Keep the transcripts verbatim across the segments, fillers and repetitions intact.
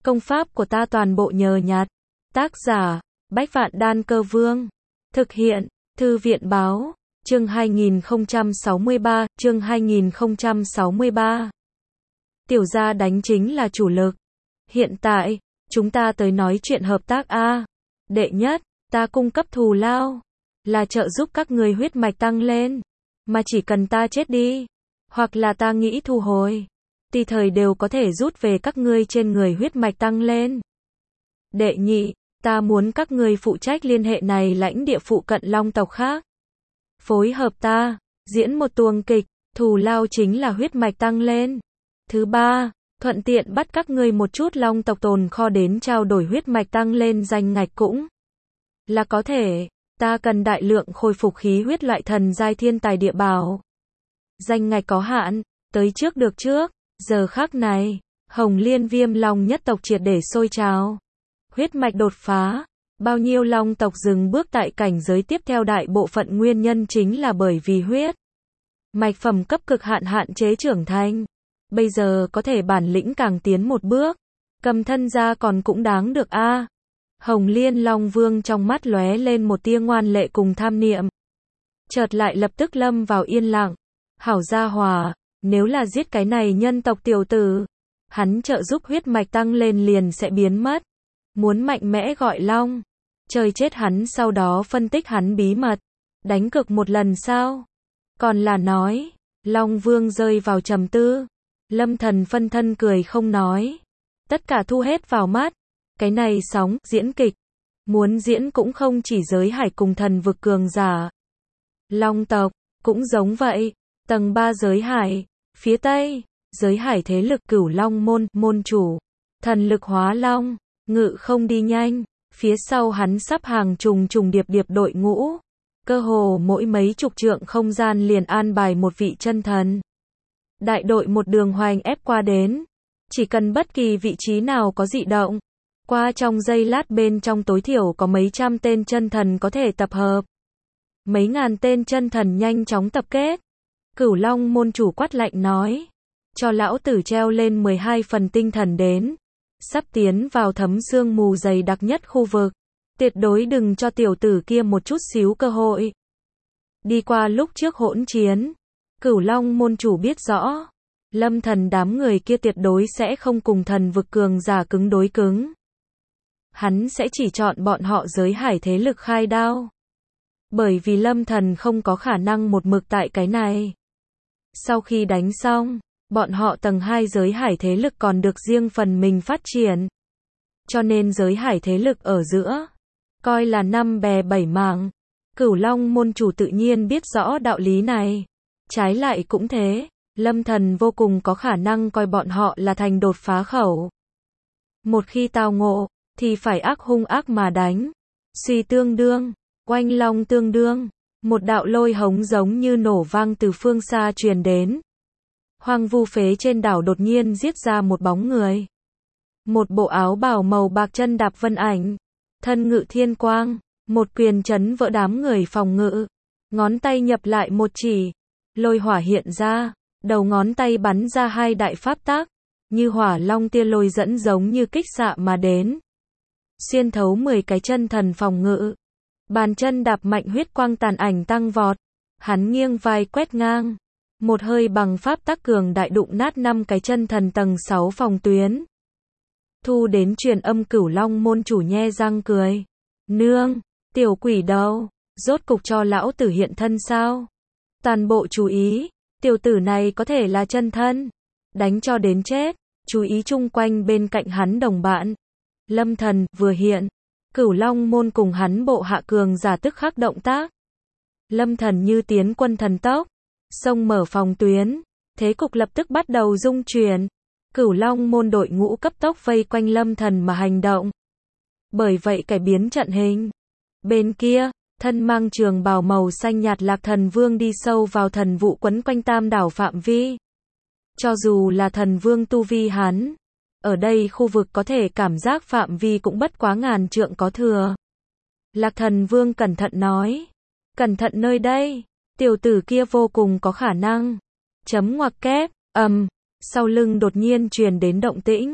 Công pháp của ta toàn bộ nhờ nhặt. Tác giả, Bách Vạn Đan Cơ Vương. Thực hiện, Thư viện báo, chương hai nghìn không trăm sáu mươi ba, chương hai nghìn không trăm sáu mươi ba. Tiểu gia đánh chính là chủ lực. Hiện tại, chúng ta tới nói chuyện hợp tác a. Đệ nhất, ta cung cấp thù lao, là trợ giúp các người huyết mạch tăng lên, mà chỉ cần ta chết đi, hoặc là ta nghĩ thu hồi, tùy thời đều có thể rút về các ngươi trên người huyết mạch tăng lên. Đệ nhị, ta muốn các ngươi phụ trách liên hệ này lãnh địa phụ cận long tộc khác. Phối hợp ta, diễn một tuồng kịch, thù lao chính là huyết mạch tăng lên. Thứ ba, thuận tiện bắt các ngươi một chút long tộc tồn kho đến trao đổi huyết mạch tăng lên danh ngạch cũng là có thể. Ta cần đại lượng khôi phục khí huyết loại thần giai thiên tài địa bảo. Danh ngạch có hạn, tới trước được trước. Giờ khắc này, Hồng Liên Viêm Long nhất tộc triệt để sôi trào. Huyết mạch đột phá, bao nhiêu long tộc dừng bước tại cảnh giới tiếp theo, đại bộ phận nguyên nhân chính là bởi vì huyết mạch phẩm cấp cực hạn hạn chế trưởng thành. Bây giờ có thể bản lĩnh càng tiến một bước, cầm thân ra còn cũng đáng được a. À. Hồng Liên Long Vương trong mắt lóe lên một tia ngoan lệ cùng tham niệm. Chợt lại lập tức lâm vào yên lặng. Hảo gia hòa, nếu là giết cái này nhân tộc tiểu tử, hắn trợ giúp huyết mạch tăng lên liền sẽ biến mất. Muốn mạnh mẽ gọi long, chơi chết hắn sau đó phân tích hắn bí mật, đánh cược một lần sao? Còn là nói, Long Vương rơi vào trầm tư. Lâm Thần phân thân cười không nói. Tất cả thu hết vào mắt. Cái này sóng, diễn kịch. Muốn diễn cũng không chỉ giới hải cùng thần vực cường giả. Long tộc, cũng giống vậy. Tầng ba giới hải, phía tây, giới hải thế lực Cửu Long môn, môn chủ. Thần lực hóa long, ngự không đi nhanh. Phía sau hắn sắp hàng trùng trùng điệp điệp đội ngũ. Cơ hồ mỗi mấy chục trượng không gian liền an bài một vị chân thần. Đại đội một đường hoành ép qua đến. Chỉ cần bất kỳ vị trí nào có dị động, qua trong giây lát bên trong tối thiểu có mấy trăm tên chân thần có thể tập hợp. Mấy ngàn tên chân thần nhanh chóng tập kết. Cửu Long môn chủ quát lạnh nói. Cho lão tử treo lên mười hai phần tinh thần đến. Sắp tiến vào thấm sương mù dày đặc nhất khu vực. Tuyệt đối đừng cho tiểu tử kia một chút xíu cơ hội. Đi qua lúc trước hỗn chiến, Cửu Long môn chủ biết rõ, Lâm Thần đám người kia tuyệt đối sẽ không cùng thần vực cường giả cứng đối cứng. Hắn sẽ chỉ chọn bọn họ giới hải thế lực khai đao. Bởi vì Lâm Thần không có khả năng một mực tại cái này. Sau khi đánh xong, bọn họ tầng hai giới hải thế lực còn được riêng phần mình phát triển. Cho nên giới hải thế lực ở giữa, coi là năm bè bảy mảng. Cửu Long môn chủ tự nhiên biết rõ đạo lý này. Trái lại cũng thế, Lâm Thần vô cùng có khả năng coi bọn họ là thành đột phá khẩu. Một khi tao ngộ, thì phải ác hung ác mà đánh. Suy tương đương, oanh long tương đương, một đạo lôi hống giống như nổ vang từ phương xa truyền đến. Hoang vu phế trên đảo đột nhiên giết ra một bóng người. Một bộ áo bào màu bạc chân đạp vân ảnh, thân ngự thiên quang, một quyền chấn vỡ đám người phòng ngự. Ngón tay nhập lại một chỉ, lôi hỏa hiện ra, đầu ngón tay bắn ra hai đại pháp tác, như hỏa long tia lôi dẫn giống như kích xạ mà đến. Xuyên thấu mười cái chân thần phòng ngự. Bàn chân đạp mạnh huyết quang tàn ảnh tăng vọt. Hắn nghiêng vai quét ngang. Một hơi bằng pháp tác cường đại đụng nát năm cái chân thần tầng sáu phòng tuyến. Thu đến truyền âm Cửu Long môn chủ nhe răng cười. Nương, tiểu quỷ đâu, rốt cục cho lão tử hiện thân sao? Toàn bộ chú ý, tiểu tử này có thể là chân thân. Đánh cho đến chết, chú ý chung quanh bên cạnh hắn đồng bạn. Lâm Thần vừa hiện, Cửu Long môn cùng hắn bộ hạ cường giả tức khắc động tác. Lâm Thần như tiến quân thần tốc, xông mở phòng tuyến, thế cục lập tức bắt đầu rung chuyển. Cửu Long môn đội ngũ cấp tốc vây quanh Lâm Thần mà hành động. Bởi vậy cải biến trận hình. Bên kia, thân mang trường bào màu xanh nhạt Lạc Thần Vương đi sâu vào thần vụ quấn quanh tam đảo phạm vi. Cho dù là thần vương tu vi hắn, ở đây khu vực có thể cảm giác phạm vi cũng bất quá ngàn trượng có thừa. Lạc Thần Vương cẩn thận nói. Cẩn thận nơi đây, tiểu tử kia vô cùng có khả năng. Chấm ngoặc kép, ầm, sau lưng đột nhiên truyền đến động tĩnh.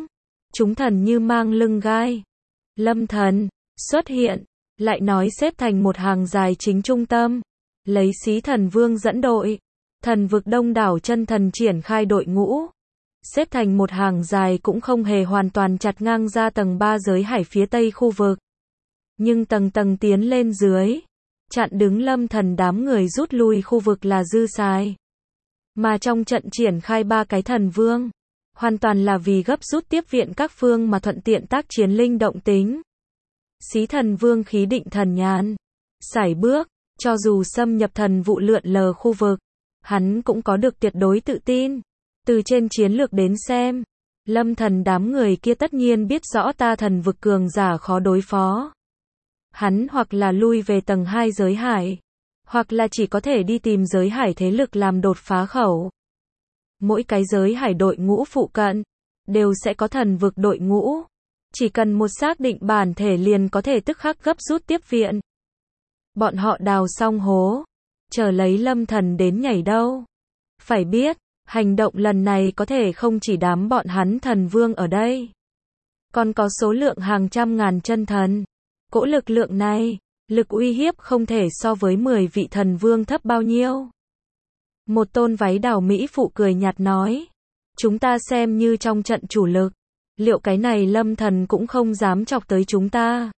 chúng thần như mang lưng gai. Lâm thần xuất hiện, lại nói xếp thành một hàng dài chính trung tâm, lấy Xí Thần Vương dẫn đội, thần vực đông đảo chân thần triển khai đội ngũ, xếp thành một hàng dài cũng không hề hoàn toàn chặt ngang ra tầng ba giới hải phía tây khu vực, nhưng tầng tầng tiến lên dưới, chặn đứng Lâm thần đám người rút lui khu vực là dư xài. Mà trong trận triển khai ba cái thần vương, hoàn toàn là vì gấp rút tiếp viện các phương mà thuận tiện tác chiến linh động tính. Xí Thần Vương khí định thần nhàn, sải bước, cho dù xâm nhập thần vụ lượn lờ khu vực, hắn cũng có được tuyệt đối tự tin. Từ trên chiến lược đến xem, Lâm thần đám người kia tất nhiên biết rõ ta thần vực cường giả khó đối phó. Hắn hoặc là lui về tầng hai giới hải, hoặc là chỉ có thể đi tìm giới hải thế lực làm đột phá khẩu. Mỗi cái giới hải đội ngũ phụ cận, đều sẽ có thần vực đội ngũ. Chỉ cần một xác định bản thể liền có thể tức khắc gấp rút tiếp viện. Bọn họ đào xong hố, chờ lấy Lâm thần đến nhảy đâu. Phải biết, hành động lần này có thể không chỉ đám bọn hắn thần vương ở đây, còn có số lượng hàng trăm ngàn chân thần. Cỗ lực lượng này, lực uy hiếp không thể so với mười vị thần vương thấp bao nhiêu. Một tôn váy đào mỹ phụ cười nhạt nói, chúng ta xem như trong trận chủ lực, liệu cái này Lâm thần cũng không dám chọc tới chúng ta.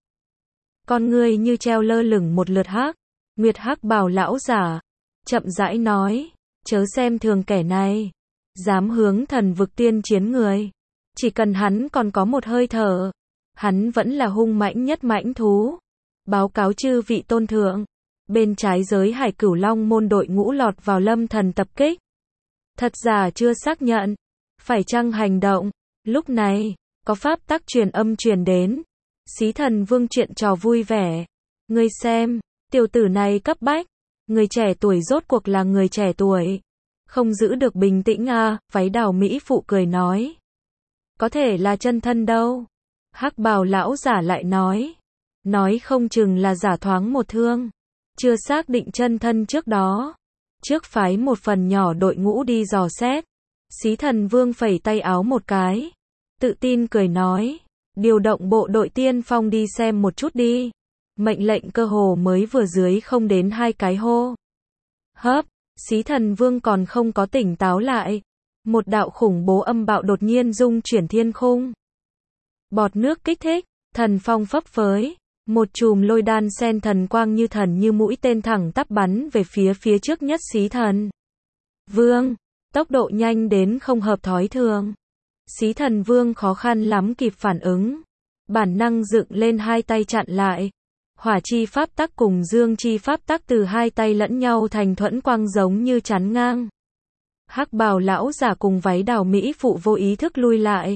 Con ngươi như treo lơ lửng một lượt hắc, Nguyệt hắc bào lão giả, chậm rãi nói, chớ xem thường kẻ này, dám hướng thần vực tiên chiến người, chỉ cần hắn còn có một hơi thở, hắn vẫn là hung mãnh nhất mãnh thú. Báo cáo chư vị tôn thượng, bên trái giới hải Cửu Long môn đội ngũ lọt vào Lâm thần tập kích. Thật giả chưa xác nhận, phải chăng hành động? Lúc này, có pháp tắc truyền âm truyền đến. Xí Thần Vương chuyện trò vui vẻ. Ngươi xem, tiểu tử này cấp bách. Người trẻ tuổi rốt cuộc là người trẻ tuổi. Không giữ được bình tĩnh à, váy đào mỹ phụ cười nói. Có thể là chân thân đâu. Hắc bào lão giả lại nói. Nói không chừng là giả thoáng một thương. Chưa xác định chân thân trước đó. Trước phái một phần nhỏ đội ngũ đi dò xét. Xí Thần Vương phẩy tay áo một cái. Tự tin cười nói. Điều động bộ đội tiên phong đi xem một chút đi. Mệnh lệnh cơ hồ mới vừa dưới không đến hai cái hô. Hấp, Xí Thần Vương còn không có tỉnh táo lại. Một đạo khủng bố âm bạo đột nhiên dung chuyển thiên khung. Bọt nước kích thích, thần phong phấp phới. Một chùm lôi đan sen thần quang như thần như mũi tên thẳng tắp bắn về phía phía trước nhất Xí Thần Vương. Tốc độ nhanh đến không hợp thói thường. Xí Thần Vương khó khăn lắm kịp phản ứng. Bản năng dựng lên hai tay chặn lại. Hỏa chi pháp tắc cùng dương chi pháp tắc từ hai tay lẫn nhau thành thuẫn quang giống như chắn ngang. Hắc bào lão giả cùng váy đào mỹ phụ vô ý thức lui lại.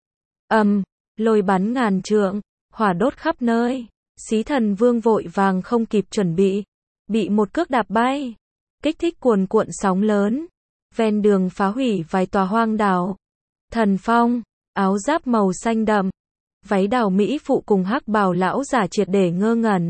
Ầm, um, lôi bắn ngàn trượng, hỏa đốt khắp nơi. Xí Thần Vương vội vàng không kịp chuẩn bị, bị một cước đạp bay, kích thích cuồn cuộn sóng lớn, ven đường phá hủy vài tòa hoang đảo. Thần phong, áo giáp màu xanh đậm, váy đào mỹ phụ cùng hắc bào lão giả triệt để ngơ ngẩn.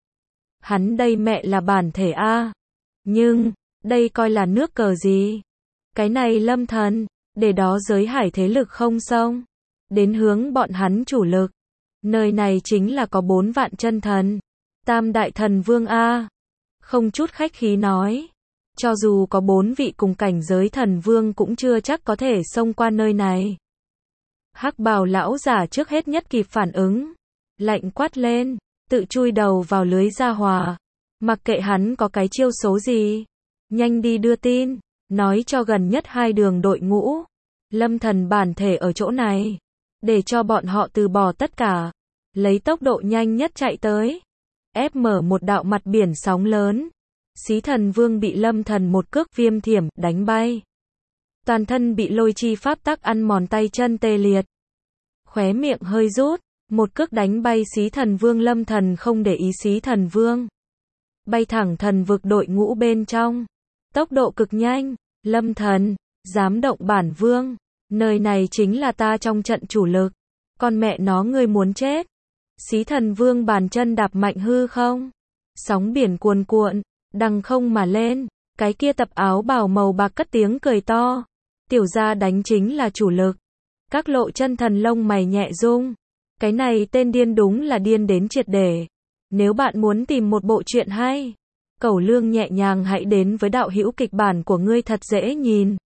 Hắn đây mẹ là bản thể a, nhưng đây coi là nước cờ gì? Cái này Lâm thần, để đó giới hải thế lực không xông đến hướng bọn hắn chủ lực. Nơi này chính là có bốn vạn chân thần, tam đại thần vương a. Không chút khách khí nói, cho dù có bốn vị cùng cảnh giới thần vương cũng chưa chắc có thể xông qua nơi này. Hắc bào lão giả trước hết nhất kịp phản ứng, lạnh quát lên, tự chui đầu vào lưới gia hòa, mặc kệ hắn có cái chiêu số gì, nhanh đi đưa tin, nói cho gần nhất hai đường đội ngũ, Lâm thần bản thể ở chỗ này, để cho bọn họ từ bỏ tất cả, lấy tốc độ nhanh nhất chạy tới, ép mở một đạo mặt biển sóng lớn. Xí Thần Vương bị Lâm thần một cước viêm thiểm đánh bay, toàn thân bị lôi chi pháp tắc ăn mòn, tay chân tê liệt, khóe miệng hơi rút, một cước đánh bay Xí Thần Vương. Lâm thần không để ý Xí Thần Vương, bay thẳng thần vực đội ngũ bên trong, tốc độ cực nhanh. Lâm thần, dám động bản vương, nơi này chính là ta trong trận chủ lực, con mẹ nó ngươi muốn chết. Xí Thần Vương bàn chân đạp mạnh hư không, sóng biển cuồn cuộn, đằng không mà lên, cái kia tập áo bào màu bạc cất tiếng cười to, tiểu gia đánh chính là chủ lực, Các lộ chân thần lông mày nhẹ rung. Cái này tên điên đúng là điên đến triệt để. Nếu bạn muốn tìm một bộ truyện hay, cẩu lương nhẹ nhàng hãy đến với đạo hữu kịch bản của ngươi thật dễ nhìn.